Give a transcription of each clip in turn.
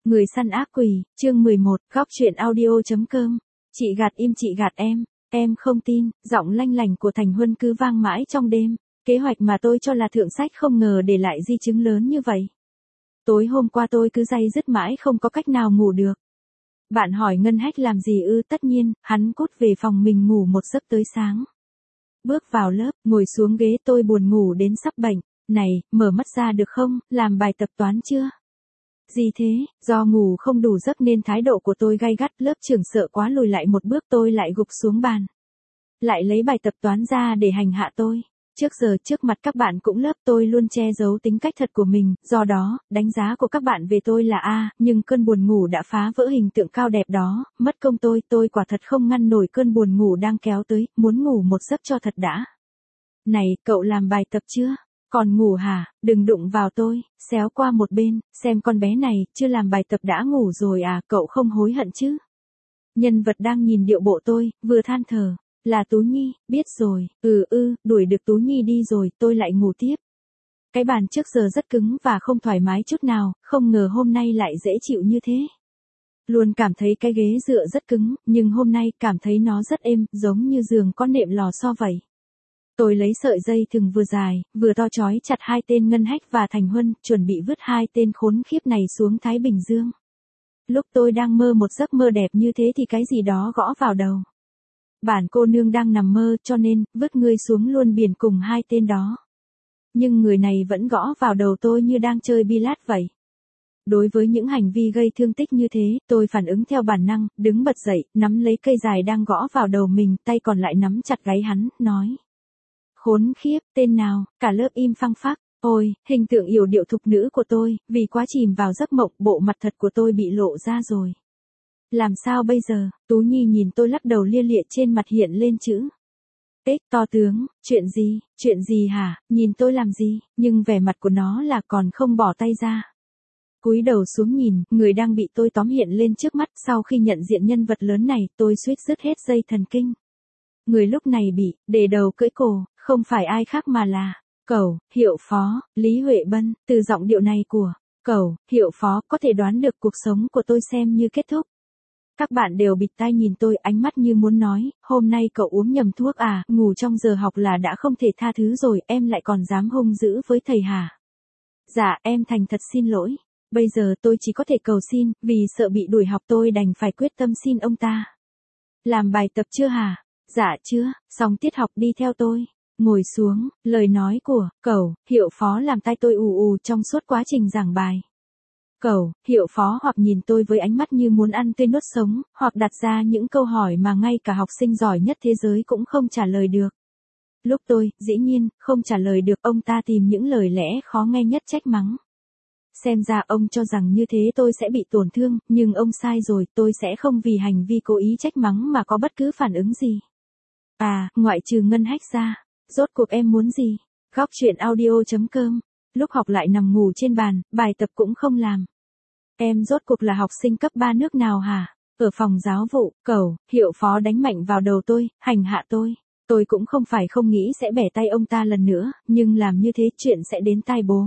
Người săn ác quỷ, chương 11, góc truyện audio.com. Chị gạt im chị gạt em không tin, giọng lanh lành của Thành Huân cứ vang mãi trong đêm. Kế hoạch mà tôi cho là thượng sách không ngờ để lại di chứng lớn như vậy. Tối hôm qua tôi cứ day dứt mãi không có cách nào ngủ được. Bạn hỏi Ngân Hách làm gì ư? Tất nhiên, hắn cút về phòng mình ngủ một giấc tới sáng. Bước vào lớp, ngồi xuống ghế tôi buồn ngủ đến sắp bệnh. Này, mở mắt ra được không, làm bài tập toán chưa? Gì thế, do ngủ không đủ giấc nên thái độ của tôi gay gắt, lớp trưởng sợ quá lùi lại một bước tôi lại gục xuống bàn. Lại lấy bài tập toán ra để hành hạ tôi. Trước giờ trước mặt các bạn cũng lớp tôi luôn che giấu tính cách thật của mình, do đó, đánh giá của các bạn về tôi là A, nhưng cơn buồn ngủ đã phá vỡ hình tượng cao đẹp đó, mất công tôi quả thật không ngăn nổi cơn buồn ngủ đang kéo tới, muốn ngủ một giấc cho thật đã. Này, cậu làm bài tập chưa? Còn ngủ hả? Đừng đụng vào tôi, xéo qua một bên, xem con bé này, chưa làm bài tập đã ngủ rồi à, cậu không hối hận chứ? Nhân vật đang nhìn điệu bộ tôi, vừa than thở, là Tú Nhi, biết rồi, đuổi được Tú Nhi đi rồi, tôi lại ngủ tiếp. Cái bàn trước giờ rất cứng và không thoải mái chút nào, không ngờ hôm nay lại dễ chịu như thế. Luôn cảm thấy cái ghế dựa rất cứng, nhưng hôm nay cảm thấy nó rất êm, giống như giường có nệm lò xo vậy. Tôi lấy sợi dây thừng vừa dài, vừa to trói chặt hai tên Ngân Hách và Thành Huân, chuẩn bị vứt hai tên khốn khiếp này xuống Thái Bình Dương. Lúc tôi đang mơ một giấc mơ đẹp như thế thì cái gì đó gõ vào đầu. Bản cô nương đang nằm mơ cho nên, vứt ngươi xuống luôn biển cùng hai tên đó. Nhưng người này vẫn gõ vào đầu tôi như đang chơi bi-lát vậy. Đối với những hành vi gây thương tích như thế, tôi phản ứng theo bản năng, đứng bật dậy, nắm lấy cây dài đang gõ vào đầu mình, tay còn lại nắm chặt gáy hắn, nói. Khốn khiếp, tên nào, cả lớp im phăng phắc. Ôi, hình tượng yểu điệu thục nữ của tôi, vì quá chìm vào giấc mộng, bộ mặt thật của tôi bị lộ ra rồi. Làm sao bây giờ? Tú Nhi nhìn tôi lắc đầu lia lịa, trên mặt hiện lên chữ. To tướng, chuyện gì hả, nhìn tôi làm gì, nhưng vẻ mặt của nó là còn không bỏ tay ra. Cúi đầu xuống nhìn, người đang bị tôi tóm hiện lên trước mắt, sau khi nhận diện nhân vật lớn này, tôi suýt rứt hết dây thần kinh. Người lúc này bị, để đầu cưỡi cổ, không phải ai khác mà là, Cẩu, Hiệu Phó, Lý Huệ Bân, từ giọng điệu này của, Cẩu, Hiệu Phó, có thể đoán được cuộc sống của tôi xem như kết thúc. Các bạn đều bịt tai nhìn tôi, ánh mắt như muốn nói, hôm nay cậu uống nhầm thuốc à, ngủ trong giờ học là đã không thể tha thứ rồi, em lại còn dám hung dữ với thầy hả? Dạ, em thành thật xin lỗi. Bây giờ tôi chỉ có thể cầu xin, vì sợ bị đuổi học tôi đành phải quyết tâm xin ông ta. Làm bài tập chưa hả? Dạ chưa, xong tiết học đi theo tôi. Ngồi xuống, lời nói của Cẩu, Hiệu Phó làm tai tôi ù ù trong suốt quá trình giảng bài. Cẩu, Hiệu Phó hoặc nhìn tôi với ánh mắt như muốn ăn tươi nuốt sống, hoặc đặt ra những câu hỏi mà ngay cả học sinh giỏi nhất thế giới cũng không trả lời được. Lúc tôi, dĩ nhiên, không trả lời được, ông ta tìm những lời lẽ khó nghe nhất trách mắng. Xem ra ông cho rằng như thế tôi sẽ bị tổn thương, nhưng ông sai rồi, tôi sẽ không vì hành vi cố ý trách mắng mà có bất cứ phản ứng gì. À, ngoại trừ Ngân Hách ra, rốt cuộc em muốn gì? Góc truyện audio.com. Lúc học lại nằm ngủ trên bàn, bài tập cũng không làm. Em rốt cuộc là học sinh cấp 3 nước nào hả? Ở phòng giáo vụ, Cẩu, Hiệu Phó đánh mạnh vào đầu tôi, hành hạ tôi. Tôi cũng không phải không nghĩ sẽ bẻ tay ông ta lần nữa, nhưng làm như thế chuyện sẽ đến tai bố.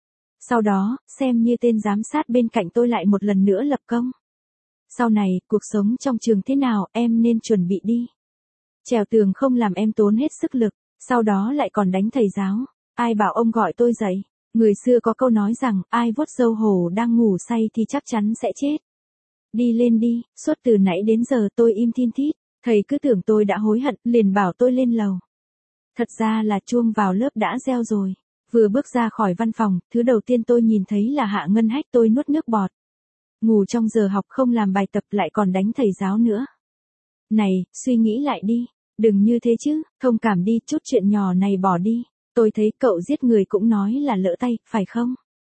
Sau đó, xem như tên giám sát bên cạnh tôi lại một lần nữa lập công. Sau này, cuộc sống trong trường thế nào, em nên chuẩn bị đi. Trèo tường không làm em tốn hết sức lực, sau đó lại còn đánh thầy giáo. Ai bảo ông gọi tôi dậy? Người xưa có câu nói rằng, ai vuốt râu hổ đang ngủ say thì chắc chắn sẽ chết. Đi lên đi, suốt từ nãy đến giờ tôi im thin thít, thầy cứ tưởng tôi đã hối hận, liền bảo tôi lên lầu. Thật ra là chuông vào lớp đã reo rồi. Vừa bước ra khỏi văn phòng, thứ đầu tiên tôi nhìn thấy là Hạ Ngân Hách, tôi nuốt nước bọt. Ngủ trong giờ học không làm bài tập lại còn đánh thầy giáo nữa. Này, suy nghĩ lại đi, đừng như thế chứ, thông cảm đi, chút chuyện nhỏ này bỏ đi. Tôi thấy cậu giết người cũng nói là lỡ tay, phải không?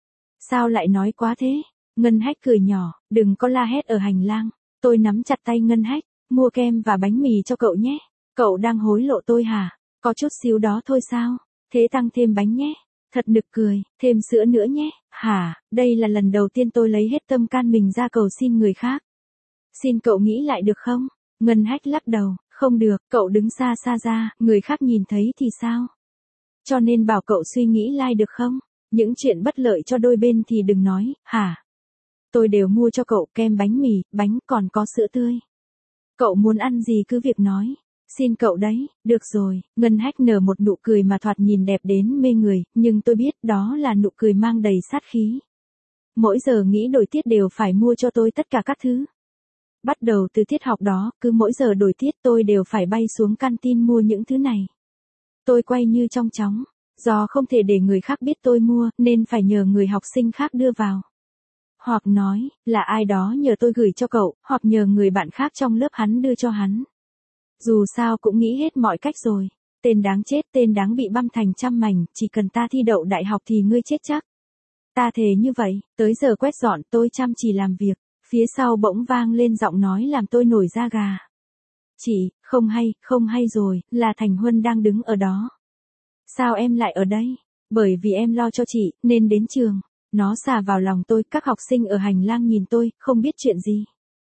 Sao lại nói quá thế? Ngân Hách cười nhỏ, đừng có la hét ở hành lang. Tôi nắm chặt tay Ngân Hách, mua kem và bánh mì cho cậu nhé. Cậu đang hối lộ tôi hả? Có chút xíu đó thôi sao? Thế tăng thêm bánh nhé. Thật nực cười, thêm sữa nữa nhé. Hả, đây là lần đầu tiên tôi lấy hết tâm can mình ra cầu xin người khác. Xin cậu nghĩ lại được không? Ngân Hách lắc đầu, không được, cậu đứng xa xa ra, người khác nhìn thấy thì sao? Cho nên bảo cậu suy nghĩ lại được không? Những chuyện bất lợi cho đôi bên thì đừng nói, hả? tôi đều mua cho cậu kem bánh mì, bánh còn có sữa tươi. Cậu muốn ăn gì cứ việc nói. Xin cậu đấy, được rồi, Ngân Hách nở một nụ cười mà thoạt nhìn đẹp đến mê người, nhưng tôi biết đó là nụ cười mang đầy sát khí. Mỗi giờ nghĩ đổi tiết đều phải mua cho tôi tất cả các thứ. Bắt đầu từ tiết học đó, cứ mỗi giờ đổi tiết tôi đều phải bay xuống canteen mua những thứ này. Tôi quay như trong chóng, do không thể để người khác biết tôi mua, nên phải nhờ người học sinh khác đưa vào. Hoặc nói, là ai đó nhờ tôi gửi cho cậu, hoặc nhờ người bạn khác trong lớp hắn đưa cho hắn. Dù sao cũng nghĩ hết mọi cách rồi. Tên đáng chết, tên đáng bị băm thành trăm mảnh, chỉ cần ta thi đậu đại học thì ngươi chết chắc. Ta thề như vậy, tới giờ quét dọn tôi chăm chỉ làm việc, phía sau bỗng vang lên giọng nói làm tôi nổi da gà. Chị, không hay rồi, là Thành Huân đang đứng ở đó. Sao em lại ở đây? Bởi vì em lo cho chị, nên đến trường. Nó xà vào lòng tôi, các học sinh ở hành lang nhìn tôi, không biết chuyện gì.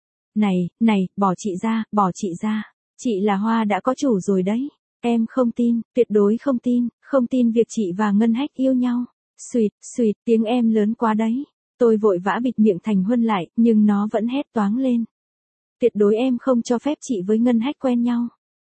Này, bỏ chị ra. Chị là Hoa đã có chủ rồi đấy. Em không tin, tuyệt đối không tin việc chị và Ngân Hách yêu nhau. Xuyệt, tiếng em lớn quá đấy. Tôi vội vã bịt miệng Thành Huân lại, nhưng nó vẫn hét toáng lên. Tuyệt đối em không cho phép chị với Ngân Hách quen nhau.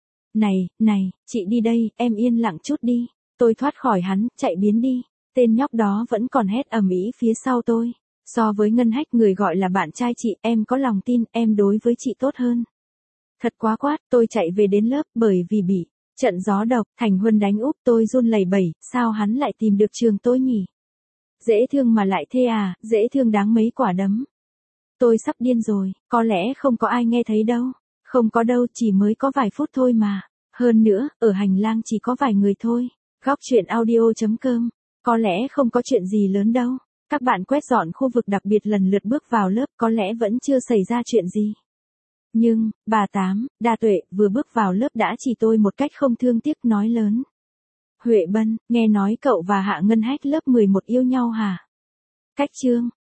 Này, chị đi đây, em yên lặng chút đi. Tôi thoát khỏi hắn, chạy biến đi. Tên nhóc đó vẫn còn hét ầm ĩ phía sau tôi. So với Ngân Hách người gọi là bạn trai chị, em có lòng tin, em đối với chị tốt hơn. Thật quá quát, tôi chạy về đến lớp, bởi vì bị trận gió độc, Thành Huân đánh úp tôi run lẩy bẩy, sao hắn lại tìm được trường tôi nhỉ? Dễ thương mà lại thê à, dễ thương đáng mấy quả đấm. Tôi sắp điên rồi, có lẽ không có ai nghe thấy đâu. Không có đâu, chỉ mới có vài phút thôi mà. Hơn nữa, ở hành lang chỉ có vài người thôi. Góc truyện audio.com. Có lẽ không có chuyện gì lớn đâu. Các bạn quét dọn khu vực đặc biệt lần lượt bước vào lớp, có lẽ vẫn chưa xảy ra chuyện gì. Nhưng, bà Tám, Đa Tuệ, vừa bước vào lớp đã chỉ tôi một cách không thương tiếc nói lớn. Huệ Bân, nghe nói cậu và Hạ Ngân Hách lớp 11 yêu nhau hả? Cách chương.